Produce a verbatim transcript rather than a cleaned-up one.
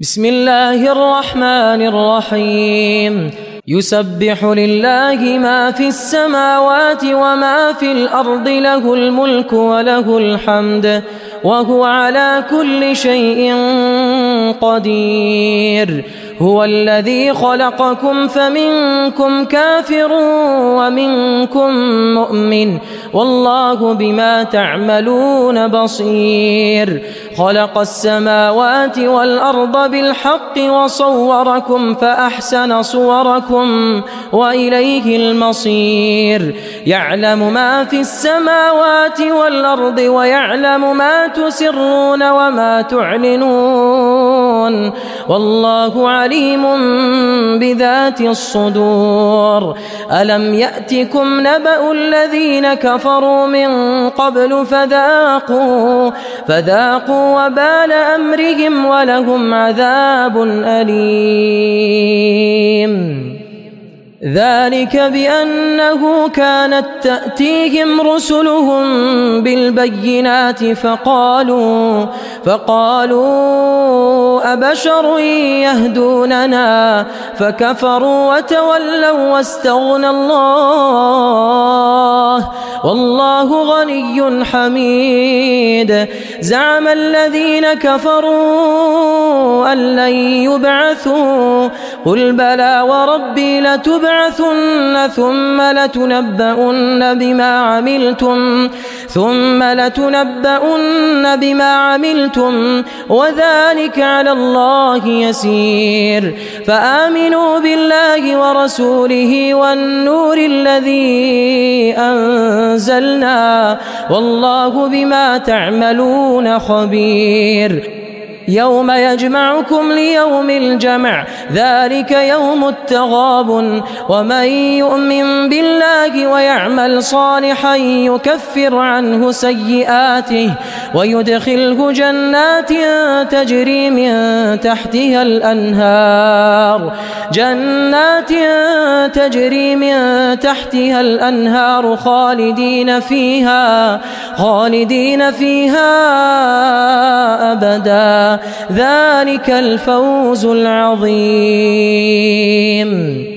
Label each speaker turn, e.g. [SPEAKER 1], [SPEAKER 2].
[SPEAKER 1] بسم الله الرحمن الرحيم يسبح لله ما في السماوات وما في الأرض له الملك وله الحمد وهو على كل شيء قدير هو الذي خلقكم فمنكم كافر ومنكم مؤمن والله بما تعملون بصير خلق السماوات والأرض بالحق وصوركم فأحسن صوركم وإليه المصير يعلم ما في السماوات والأرض ويعلم ما تسرون وما تعلنون والله عليم بذات الصدور ألم يأتكم نبأ الذين كفروا من قبل فذاقوا فذاقوا وبال أمرهم ولهم عذاب أليم ذلك بأنه كانت تأتيهم رسلهم بالبينات فقالوا فقالوا أبشر يهدوننا فكفروا وتولوا واستغنى الله والله غني حميد زعم الذين كفروا أن لن يبعثوا قل بلى وربي لتبعثن ثم لتنبؤن بما عملتم ثم لتنبؤن بما عملتم وذلك على الله يسير فآمنوا بالله ورسوله والنور الذي أنزلنا والله بما تعملون خبير يوم يجمعكم ليوم الجمع ذلك يوم التغابن ومن يؤمن بالله ويعمل صالحا يكفر عنه سيئاته ويدخله جنات تجري من تحتها الأنهار جنات تجري من تحتها الأنهار خالدين فيها خالدين فيها أبدا ذلك الفوز العظيم